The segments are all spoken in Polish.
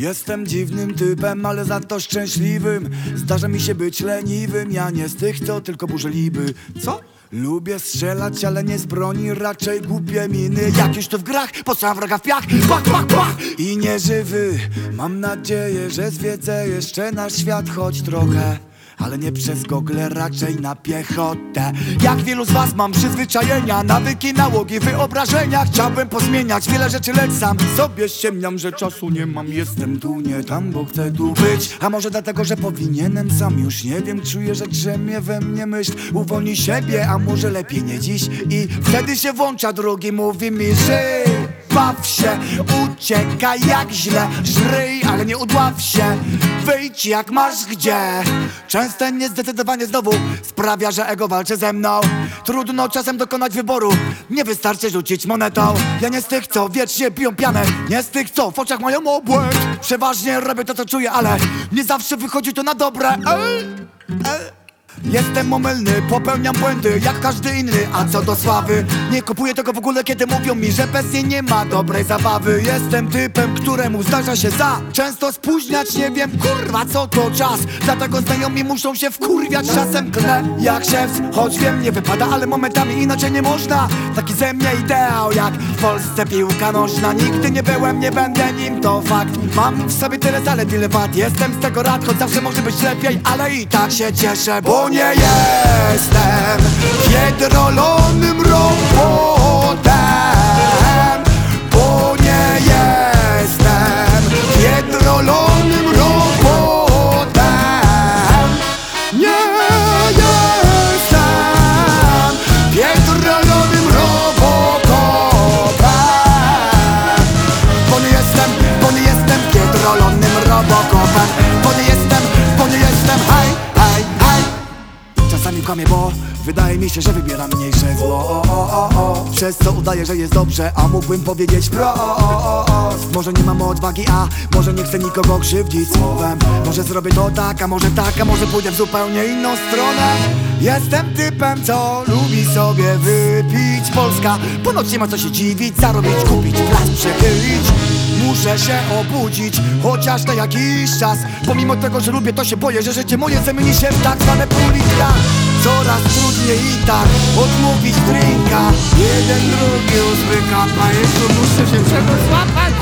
Jestem dziwnym typem, ale za to szczęśliwym. Zdarza mi się być leniwym. Ja nie z tych, co tylko burzeliby. Co? Lubię strzelać, ale nie z broni, raczej głupie miny. Jak już to w grach, posłam wroga w piach. Pach, pach, pach! I nieżywy. Mam nadzieję, że zwiedzę jeszcze nasz świat choć trochę, ale nie przez gogle, raczej na piechotę. Jak wielu z was mam przyzwyczajenia, nawyki, nałogi, wyobrażenia. Chciałbym pozmieniać wiele rzeczy, lecz sam sobie ściemniam, że czasu nie mam. Jestem tu, nie tam, bo chcę tu być. A może dlatego, że powinienem sam, już nie wiem. Czuję, że drzemie we mnie myśl, uwolnij siebie, a może lepiej nie dziś. I wtedy się włącza drugi, mówi mi, że baw się, uciekaj jak źle, żryj, ale nie udław się. Wyjdź jak masz gdzie. Częste niezdecydowanie znowu sprawia, że ego walczy ze mną. Trudno czasem dokonać wyboru, nie wystarczy rzucić monetą. Ja nie z tych, co wiecznie piją pianę, nie z tych, co w oczach mają obłęd. Przeważnie robię to, co czuję, ale nie zawsze wychodzi to na dobre. Jestem omylny, popełniam błędy jak każdy inny. A co do sławy, nie kupuję tego w ogóle, kiedy mówią mi, że bez niej nie ma dobrej zabawy. Jestem typem, któremu zdarza się za często spóźniać. Nie wiem, kurwa, co to czas, dlatego znajomi muszą się wkurwiać. Czasem klę jak szef, choć wiem, nie wypada, ale momentami inaczej nie można. Taki ze mnie ideał jak w Polsce piłka nożna. Nigdy nie byłem, nie będę nim, to fakt. Mam w sobie tyle zalet, ile wad. Jestem z tego rad, choć zawsze może być lepiej, ale i tak się cieszę, bo nie jestem piedrolonym robotem. Bo nie jestem piedrolonym robotem. Nie jestem piedrolonym robokopem. Bo nie jestem piedrolonym robokopem. Bo nie jestem, hej, hej, hej. Czasami kłamię, bo wydaje mi się, że wybieram mniejsze zło. Przez co udaję, że jest dobrze, a mógłbym powiedzieć wprost. Może nie mam odwagi, a może nie chcę nikogo krzywdzić słowem. Może zrobię to tak, a może pójdę w zupełnie inną stronę. Jestem typem, co lubi sobie wypić. Polska, ponoć nie ma co się dziwić, zarobić, kupić, plac przechylić. Muszę się obudzić, chociaż na jakiś czas. Pomimo tego, że lubię, to się boję, że życie moje zamieni się w tak zwane pół litra. Coraz trudniej i tak odmówić drinka. Jeden drugi uzwyka, a jeszcze muszę się czegoś złapać.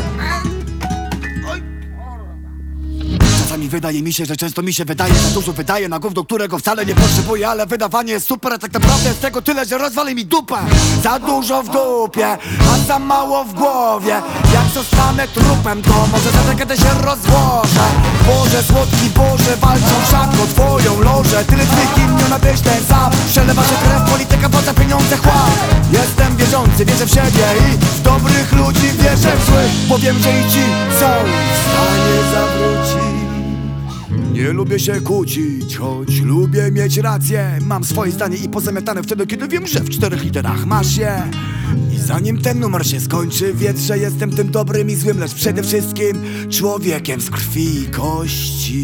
Czasami wydaje mi się, że często mi się wydaje, że dużo wydaje na gówno, którego wcale nie potrzebuję. Ale wydawanie jest super, a tak naprawdę jest tego tyle, że rozwali mi dupę. Za dużo w dupie, a za mało w głowie. Jak zostanę trupem, to może za kiedy się rozłożę. Boże, słodki Boże, walczą wszak o twoją lożę. Tyle twych imion, abyś ten sam. Przelewa się krew, polityka, poza pieniądze, chłam. Jestem wierzący, wierzę w siebie i w dobrych ludzi wierzę w złych, bo wiem, że i ci są w stanie zawrócić. Nie lubię się kłócić, choć lubię mieć rację. Mam swoje zdanie i pozamiatane wtedy, kiedy wiem, że w 4 literach masz je. I zanim ten numer się skończy, wiedz, że jestem tym dobrym i złym, lecz przede wszystkim człowiekiem z krwi i kości.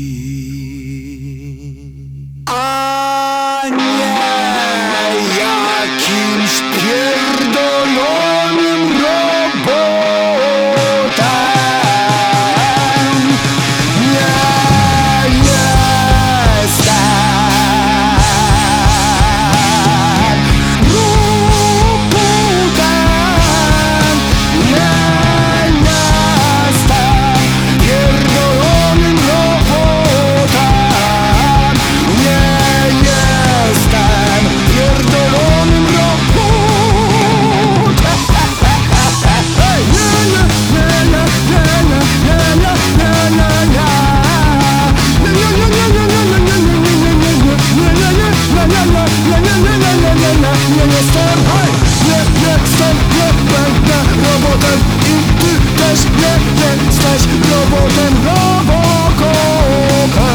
A nie jakimś pierdolonym robotem. Jesteś robotem, robokopem.